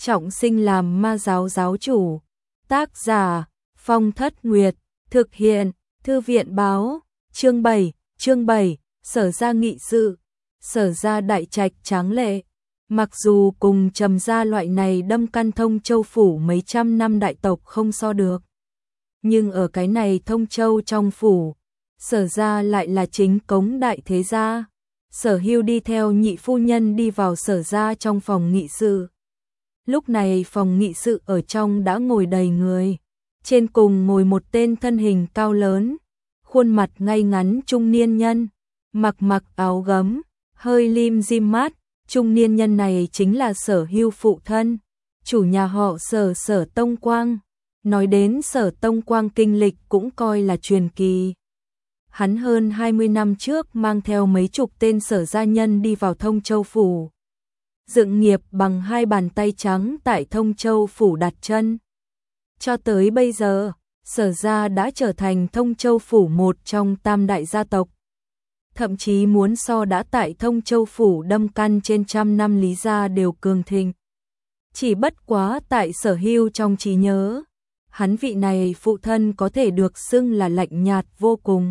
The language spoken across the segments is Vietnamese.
trọng sinh làm ma giáo giáo chủ. Tác giả Phong Thất Nguyệt. Thực hiện Thư viện Báo. Chương 7, Sở gia nghị sự. Sở gia đại trạch tráng lệ. Mặc dù cùng Trầm gia loại này đâm căn Thông Châu phủ mấy trăm năm đại tộc không so được, nhưng ở cái này Thông Châu trong phủ, Sở gia lại là chính cống đại thế gia. Sở Hưu đi theo nhị phu nhân đi vào Sở gia trong phòng nghị sự. Lúc này phòng nghị sự ở trong đã ngồi đầy người. Trên cùng ngồi một tên thân hình cao lớn, khuôn mặt ngay ngắn trung niên nhân, mặc áo gấm, hơi lim dim mát. Trung niên nhân này chính là Sở Hưu phụ thân, chủ nhà họ Sở, Sở Tông Quang. Nói đến Sở Tông Quang kinh lịch cũng coi là truyền kỳ. Hắn hơn 20 năm trước mang theo mấy chục tên Sở gia nhân đi vào Thông Châu phủ, dựng nghiệp bằng hai bàn tay trắng tại Thông Châu phủ đặt chân. Cho tới bây giờ, Sở gia đã trở thành Thông Châu phủ một trong tam đại gia tộc. Thậm chí muốn so đã tại Thông Châu phủ đâm căn trên trăm năm Lý gia đều cường thịnh. Chỉ bất quá tại Sở Hưu trong trí nhớ, hắn vị này phụ thân có thể được xưng là lạnh nhạt vô cùng.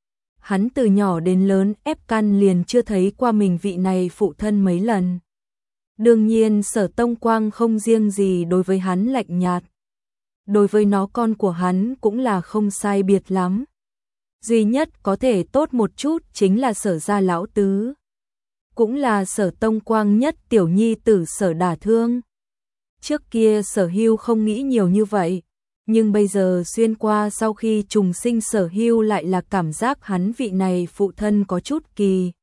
Hắn từ nhỏ đến lớn ép căn liền chưa thấy qua mình vị này phụ thân mấy lần. Đương nhiên Sở Tông Quang không riêng gì đối với hắn lạnh nhạt, đối với nó con của hắn cũng là không sai biệt lắm. Duy nhất có thể tốt một chút chính là Sở gia lão tứ, cũng là Sở Tông Quang nhất tiểu nhi tử Sở Đả Thương. Trước kia Sở Hưu không nghĩ nhiều như vậy, nhưng bây giờ xuyên qua sau khi trùng sinh Sở Hưu lại là cảm giác hắn vị này phụ thân có chút kỳ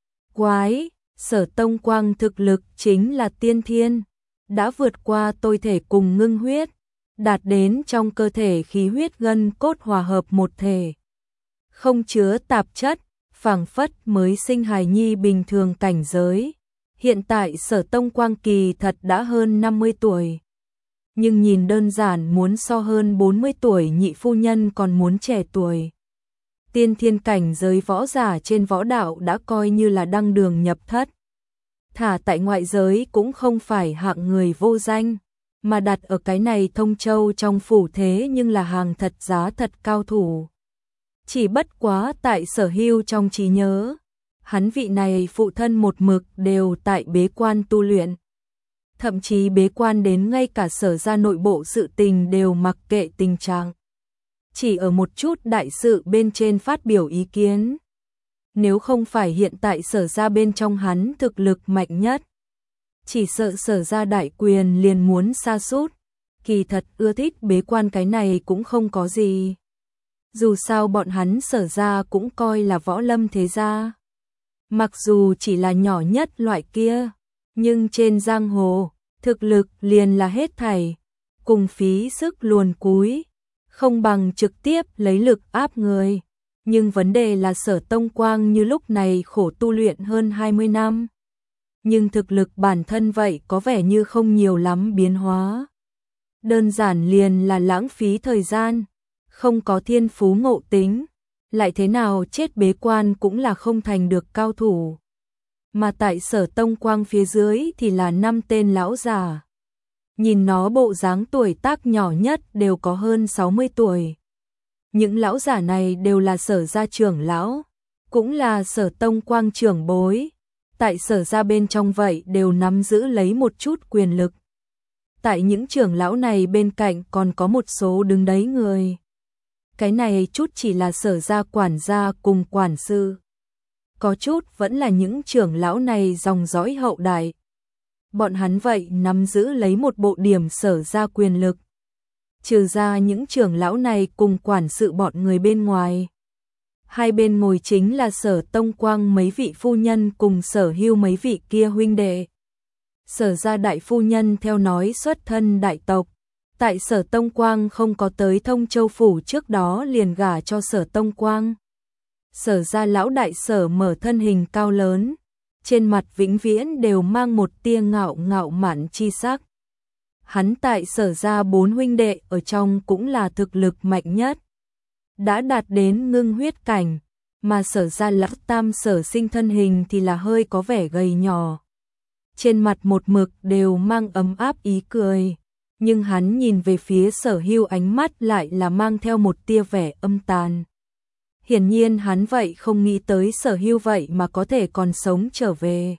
quái. Sở Tông Quang thực lực chính là tiên thiên, đã vượt qua tôi thể cùng ngưng huyết, đạt đến trong cơ thể khí huyết gân cốt hòa hợp một thể, không chứa tạp chất, phảng phất mới sinh hài nhi bình thường cảnh giới. Hiện tại Sở Tông Quang kỳ thật đã hơn 50 tuổi, nhưng nhìn đơn giản muốn so hơn 40 tuổi nhị phu nhân còn muốn trẻ tuổi. Tiên thiên cảnh giới võ giả trên võ đạo đã coi như là đăng đường nhập thất. Thả tại ngoại giới cũng không phải hạng người vô danh, mà đặt ở cái này Thông Châu trong phủ thế nhưng là hàng thật giá thật cao thủ. Chỉ bất quá tại Sở Hưu trong trí nhớ, hắn vị này phụ thân một mực đều tại bế quan tu luyện. Thậm chí bế quan đến ngay cả Sở gia nội bộ sự tình đều mặc kệ tình trạng, chỉ ở một chút đại sự bên trên phát biểu ý kiến. Nếu không phải hiện tại Sở gia bên trong hắn thực lực mạnh nhất, chỉ sợ Sở gia đại quyền liền muốn sa sút. Kỳ thật ưa thích bế quan cái này cũng không có gì. Dù sao bọn hắn Sở gia cũng coi là võ lâm thế gia. Mặc dù chỉ là nhỏ nhất loại kia, nhưng trên giang hồ, thực lực liền là hết thảy, cùng phí sức luồn cúi, không bằng trực tiếp lấy lực áp người. Nhưng vấn đề là Sở Tông Quang như lúc này khổ tu luyện hơn 20 năm. Nhưng thực lực bản thân vậy có vẻ như không nhiều lắm biến hóa. Đơn giản liền là lãng phí thời gian, không có thiên phú ngộ tính, lại thế nào chết bế quan cũng là không thành được cao thủ. Mà tại Sở Tông Quang phía dưới thì là 5 tên lão già. Nhìn nó bộ dáng tuổi tác nhỏ nhất đều có hơn 60 tuổi. Những lão giả này đều là Sở gia trưởng lão, cũng là Sở Tông Quang trưởng bối. Tại Sở gia bên trong vậy đều nắm giữ lấy một chút quyền lực. Tại những trưởng lão này bên cạnh còn có một số đứng đấy người. Cái này chút chỉ là Sở gia quản gia cùng quản sự. Có chút vẫn là những trưởng lão này dòng dõi hậu đại. Bọn hắn vậy nắm giữ lấy một bộ điểm Sở gia quyền lực. Trừ ra những trưởng lão này cùng quản sự bọn người bên ngoài. Hai bên ngồi chính là Sở Tông Quang mấy vị phu nhân cùng Sở Hưu mấy vị kia huynh đệ. Sở gia đại phu nhân theo nói xuất thân đại tộc. Tại Sở Tông Quang không có tới Thông Châu phủ trước đó liền gả cho Sở Tông Quang. Sở gia lão đại Sở Mở thân hình cao lớn, trên mặt vĩnh viễn đều mang một tia ngạo mạn chi sắc. Hắn tại Sở gia 4 huynh đệ ở trong cũng là thực lực mạnh nhất, đã đạt đến ngưng huyết cảnh, mà Sở gia lão tam Sở Sinh thân hình thì là hơi có vẻ gầy nhỏ. trên mặt một mực đều mang ấm áp ý cười, nhưng hắn nhìn về phía Sở Hưu ánh mắt lại là mang theo một tia vẻ âm tàn. Hiển nhiên hắn vậy không nghĩ tới Sở Hưu vậy mà có thể còn sống trở về.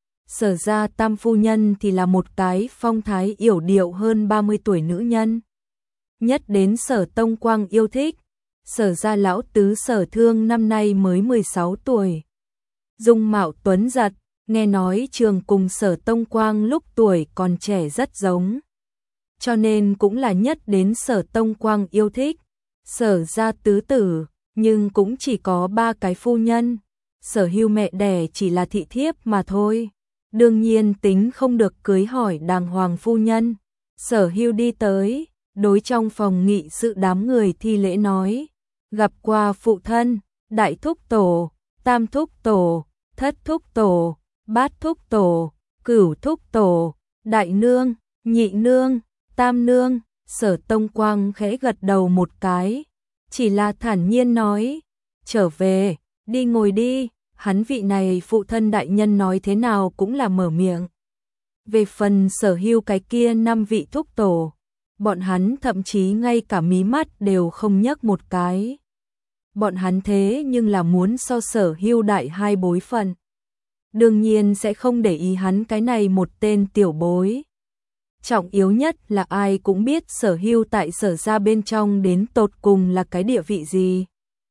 Sở gia tam phu nhân thì là một cái phong thái yểu điệu hơn 30 tuổi nữ nhân. Nhất đến Sở Tông Quang yêu thích. Sở gia lão tứ Sở Thương năm nay mới 16 tuổi. Dung mạo tuấn giật, nghe nói trường cùng Sở Tông Quang lúc tuổi còn trẻ rất giống. Cho nên cũng là nhất đến Sở Tông Quang yêu thích. Sở gia tứ tử, nhưng cũng chỉ có 3 cái phu nhân. Sở Hưu mẹ đẻ chỉ là thị thiếp mà thôi. Đương nhiên tính không được cưới hỏi đàng hoàng phu nhân. Sở Hưu đi tới, đối trong phòng nghị sự đám người thi lễ nói. Gặp qua phụ thân, đại thúc tổ, tam thúc tổ, thất thúc tổ, bát thúc tổ, cửu thúc tổ, đại nương, nhị nương, tam nương. Sở Tông Quang khẽ gật đầu một cái, chỉ là thản nhiên nói, trở về, đi ngồi đi. Hắn vị này phụ thân đại nhân nói thế nào cũng là mở miệng. Về phần Sở Hưu cái kia 5 vị thúc tổ, bọn hắn thậm chí ngay cả mí mắt đều không nhấc một cái. Bọn hắn thế nhưng là muốn so Sở Hưu đại 2 bối phận. Đương nhiên sẽ không để ý hắn cái này một tên tiểu bối. Trọng yếu nhất là ai cũng biết Sở Hưu tại Sở gia bên trong đến tột cùng là cái địa vị gì.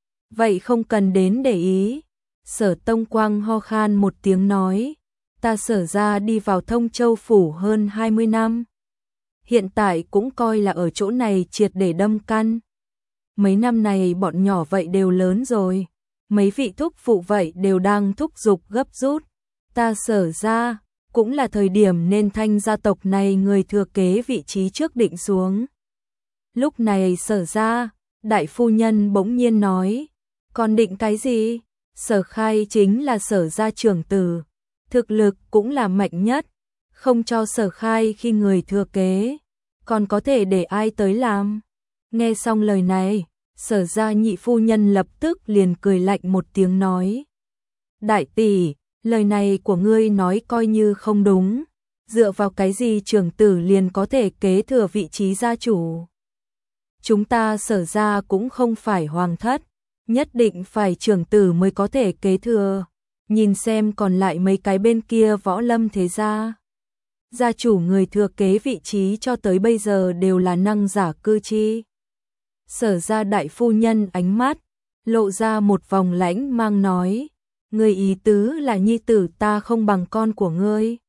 Vậy không cần đến để ý. Sở Tông Quang ho khan một tiếng nói, ta Sở gia đi vào Thông Châu phủ hơn 20 năm. Hiện tại cũng coi là ở chỗ này triệt để đâm căn. Mấy năm này bọn nhỏ vậy đều lớn rồi, mấy vị thúc phụ vậy đều đang thúc giục gấp rút. Ta Sở gia cũng là thời điểm nên thanh gia tộc này người thừa kế vị trí trước định xuống. Lúc này Sở gia, đại phu nhân bỗng nhiên nói, còn định cái gì? Sở Khai chính là Sở gia trưởng tử, thực lực cũng là mạnh nhất, không cho Sở Khai khi người thừa kế, còn có thể để ai tới làm? Nghe xong lời này, Sở gia nhị phu nhân lập tức liền cười lạnh một tiếng nói, đại tỷ, lời này của ngươi nói coi như không đúng, dựa vào cái gì trưởng tử liền có thể kế thừa vị trí gia chủ? Chúng ta Sở gia cũng không phải hoàng thất, nhất định phải trưởng tử mới có thể kế thừa. Nhìn xem còn lại mấy cái bên kia Võ Lâm thế gia. Gia chủ người thừa kế vị trí cho tới bây giờ đều là năng giả cư chi. Sở gia đại phu nhân ánh mắt, lộ ra một vòng lãnh mang nói, người ý tứ là nhi tử ta không bằng con của ngươi.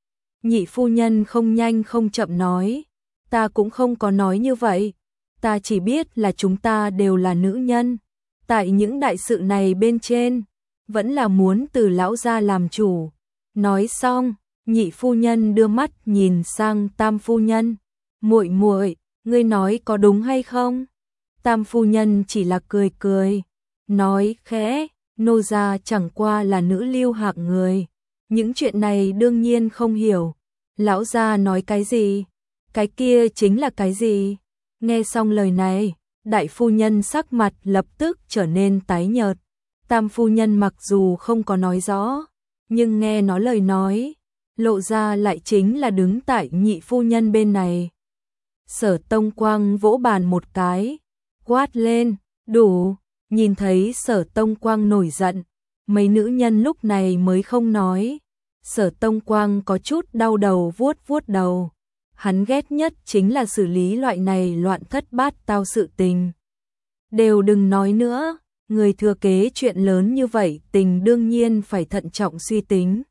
Nhị phu nhân không nhanh không chậm nói, ta cũng không có nói như vậy, ta chỉ biết là chúng ta đều là nữ nhân. Tại những đại sự này bên trên, vẫn là muốn từ lão gia làm chủ. Nói xong, nhị phu nhân đưa mắt nhìn sang tam phu nhân. Muội muội, ngươi nói có đúng hay không? Tam phu nhân chỉ là cười cười, nói khẽ, nô gia chẳng qua là nữ lưu hạng người. Những chuyện này đương nhiên không hiểu. Lão gia nói cái gì? Cái kia chính là cái gì? Nghe xong lời này, đại phu nhân sắc mặt lập tức trở nên tái nhợt. Tam phu nhân mặc dù không có nói rõ, nhưng nghe nó lời nói, lộ ra lại chính là đứng tại nhị phu nhân bên này. Sở Tông Quang vỗ bàn một cái, quát lên, đủ. Nhìn thấy Sở Tông Quang nổi giận, mấy nữ nhân lúc này mới không nói. Sở Tông Quang có chút đau đầu vuốt vuốt đầu. Hắn ghét nhất chính là xử lý loại này loạn thất bát tao sự tình. Đều đừng nói nữa, người thừa kế chuyện lớn như vậy tình đương nhiên phải thận trọng suy tính.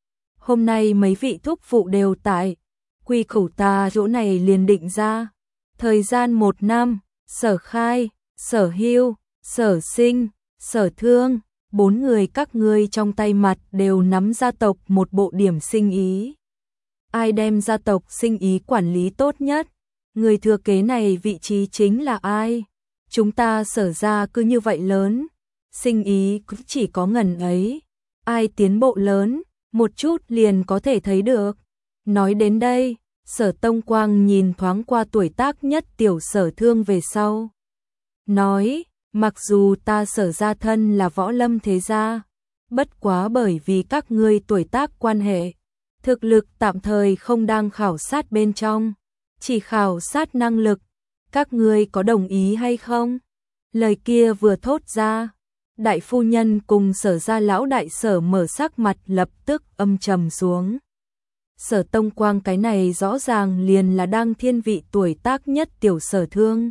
Hôm nay mấy vị thúc phụ đều tại, quy củ ta chỗ này liền định ra. Thời gian 1 năm, Sở Khai, Sở Hưu, Sở Sinh, Sở Thương, 4 người các ngươi trong tay mặt đều nắm gia tộc một bộ điểm sinh ý. Ai đem gia tộc sinh ý quản lý tốt nhất? Người thừa kế này vị trí chính là ai? Chúng ta Sở gia cứ như vậy lớn, sinh ý cũng chỉ có ngần ấy. Ai tiến bộ lớn, một chút liền có thể thấy được. Nói đến đây, Sở Tông Quang nhìn thoáng qua tuổi tác nhất tiểu Sở Thương về sau. Nói, mặc dù ta Sở gia thân là võ lâm thế gia, bất quá bởi vì các ngươi tuổi tác quan hệ, Thực lực tạm thời không đang khảo sát bên trong, chỉ khảo sát năng lực. Các ngươi có đồng ý hay không? Lời kia vừa thốt ra, đại phu nhân cùng Sở gia lão đại Sở Mở sắc mặt lập tức âm trầm xuống. Sở Tông Quang cái này rõ ràng liền là đang thiên vị tuổi tác nhất tiểu Sở Thương.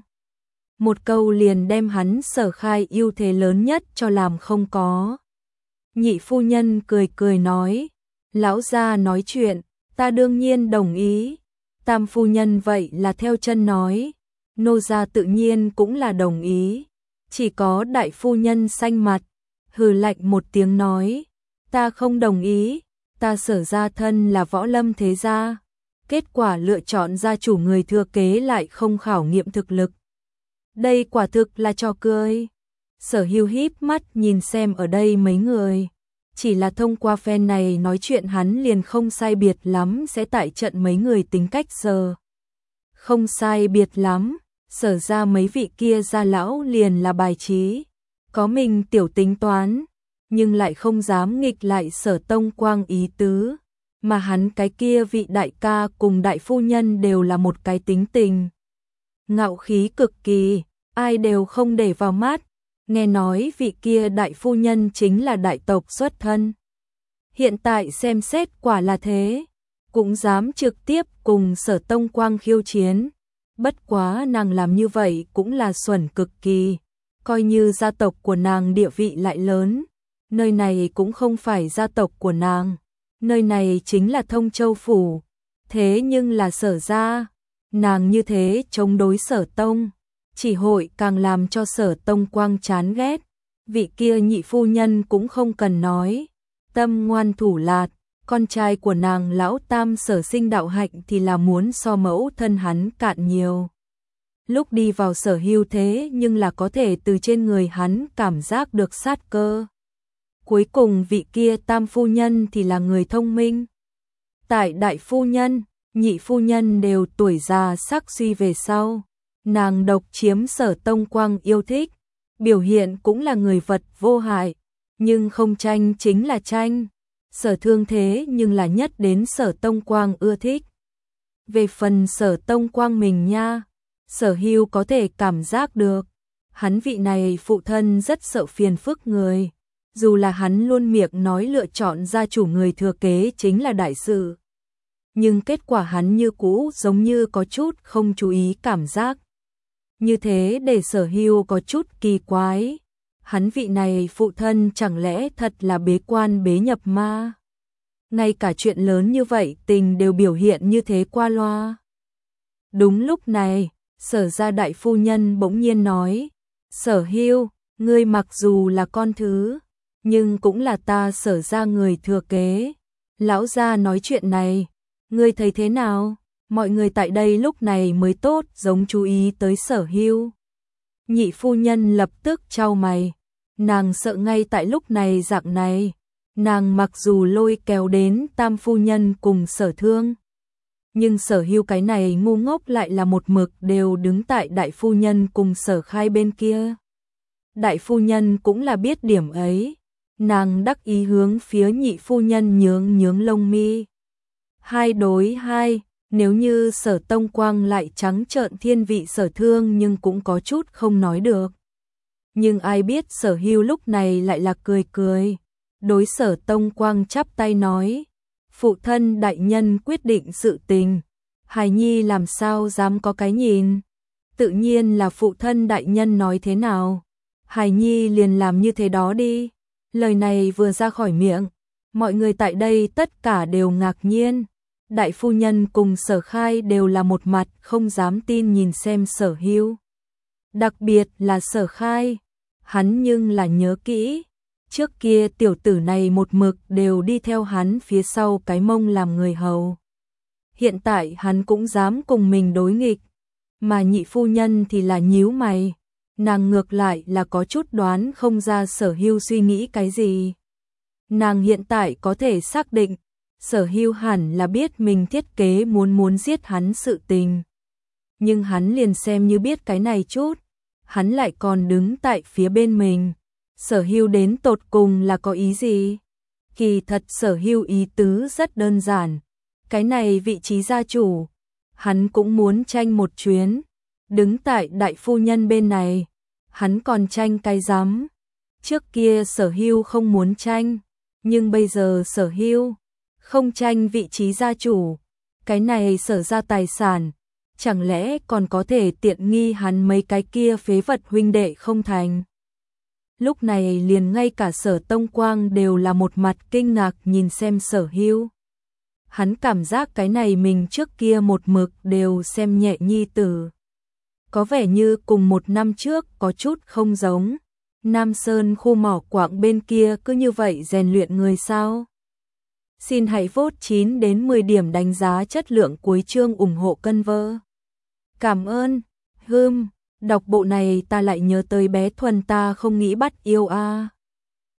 Một câu liền đem hắn Sở Khai ưu thế lớn nhất cho làm không có. Nhị phu nhân cười cười nói, lão gia nói chuyện, ta đương nhiên đồng ý. Tam phu nhân vậy là theo chân nói, nô gia tự nhiên cũng là đồng ý. Chỉ có đại phu nhân xanh mặt, hừ lạnh một tiếng nói, ta không đồng ý, ta Sở gia thân là võ lâm thế gia. Kết quả lựa chọn gia chủ người thừa kế lại không khảo nghiệm thực lực. Đây quả thực là trò cười. Sở Hưu híp mắt nhìn xem ở đây mấy người. Chỉ là thông qua phen này nói chuyện hắn liền không sai biệt lắm sẽ tại trận mấy người tính cách giờ. Không sai biệt lắm, Sở ra mấy vị kia gia lão liền là bài trí. Có mình tiểu tính toán, nhưng lại không dám nghịch lại Sở Tông Quang ý tứ. Mà hắn cái kia vị đại ca cùng đại phu nhân đều là một cái tính tình. Ngạo khí cực kỳ, ai đều không để vào mắt. Nghe nói vị kia đại phu nhân chính là đại tộc xuất thân. Hiện tại xem xét quả là thế, cũng dám trực tiếp cùng Sở Tông Quang khiêu chiến. Bất quá nàng làm như vậy cũng là xuẩn cực kỳ, coi như gia tộc của nàng địa vị lại lớn. Nơi này cũng không phải gia tộc của nàng, nơi này chính là Thông Châu Phủ. Thế nhưng là Sở gia, nàng như thế chống đối Sở Tông, chỉ hội càng làm cho Sở Tông Quang chán ghét. Vị kia nhị phu nhân cũng không cần nói, tâm ngoan thủ lạt, con trai của nàng lão tam Sở Sinh đạo hạnh thì là muốn so mẫu thân hắn cạn nhiều. Lúc đi vào Sở Hưu thế nhưng là có thể từ trên người hắn cảm giác được sát cơ. Cuối cùng vị kia tam phu nhân thì là người thông minh. Tại đại phu nhân, nhị phu nhân đều tuổi già sắc suy về sau. Nàng độc chiếm Sở Tông Quang yêu thích, biểu hiện cũng là người vật vô hại, nhưng không tranh chính là tranh. Sở Thương thế nhưng là nhất đến Sở Tông Quang ưa thích. Về phần Sở Tông Quang mình nha, Sở Hưu có thể cảm giác được, hắn vị này phụ thân rất sợ phiền phức người, dù là hắn luôn miệng nói lựa chọn gia chủ người thừa kế chính là đại sự. Nhưng kết quả hắn như cũ giống như có chút không chú ý cảm giác. Như thế để Sở Hưu có chút kỳ quái. Hắn vị này phụ thân chẳng lẽ thật là bế quan bế nhập ma? Ngay cả chuyện lớn như vậy tình đều biểu hiện như thế qua loa. Đúng lúc này, Sở gia đại phu nhân bỗng nhiên nói, Sở Hưu, ngươi mặc dù là con thứ, nhưng cũng là ta Sở gia người thừa kế. Lão gia nói chuyện này, ngươi thấy thế nào? Mọi người tại đây lúc này mới tốt giống chú ý tới Sở Hưu. Nhị phu nhân lập tức chau mày, nàng sợ ngay tại lúc này dạng này, nàng mặc dù lôi kéo đến tam phu nhân cùng Sở Thương, nhưng Sở Hưu cái này ngu ngốc lại là một mực đều đứng tại đại phu nhân cùng Sở Khai bên kia. Đại phu nhân cũng là biết điểm ấy, nàng đắc ý hướng phía nhị phu nhân nhướng nhướng lông mi. 2 đối 2, nếu như Sở Tông Quang lại trắng trợn thiên vị Sở Thương nhưng cũng có chút không nói được. Nhưng ai biết Sở Hưu lúc này lại là cười cười, đối Sở Tông Quang chắp tay nói, phụ thân đại nhân quyết định sự tình, hài nhi làm sao dám có cái nhìn, tự nhiên là phụ thân đại nhân nói thế nào, hài nhi liền làm như thế đó đi. Lời này vừa ra khỏi miệng, mọi người tại đây tất cả đều ngạc nhiên. Đại phu nhân cùng Sở Khai đều là một mặt không dám tin nhìn xem Sở Hưu. Đặc biệt là Sở Khai, hắn nhưng là nhớ kỹ, trước kia tiểu tử này một mực đều đi theo hắn phía sau cái mông làm người hầu. Hiện tại hắn cũng dám cùng mình đối nghịch, mà nhị phu nhân thì là nhíu mày, nàng ngược lại là có chút đoán không ra Sở Hưu suy nghĩ cái gì. Nàng hiện tại có thể xác định, Sở Hưu hẳn là biết mình thiết kế muốn giết hắn sự tình. Nhưng hắn liền xem như biết cái này chút, hắn lại còn đứng tại phía bên mình. Sở Hưu đến tột cùng là có ý gì? Kỳ thật Sở Hưu ý tứ rất đơn giản, cái này vị trí gia chủ, hắn cũng muốn tranh một chuyến, đứng tại đại phu nhân bên này, hắn còn tranh cái rắm. Trước kia Sở Hưu không muốn tranh, nhưng bây giờ Sở Hưu không tranh vị trí gia chủ, cái này Sở ra tài sản, chẳng lẽ còn có thể tiện nghi hắn mấy cái kia phế vật huynh đệ không thành. Lúc này liền ngay cả Sở Tông Quang đều là một mặt kinh ngạc nhìn xem Sở Hưu. Hắn cảm giác cái này mình trước kia một mực đều xem nhẹ nhi tử. Có vẻ như cùng một năm trước có chút không giống. Nam Sơn khu mỏ quặng bên kia cứ như vậy rèn luyện người sao? Xin hãy vote 9 đến 10 điểm đánh giá chất lượng cuối chương ủng hộ cân vơ. Cảm ơn. Đọc bộ này ta lại nhớ tới bé Thuần ta không nghĩ bắt yêu a.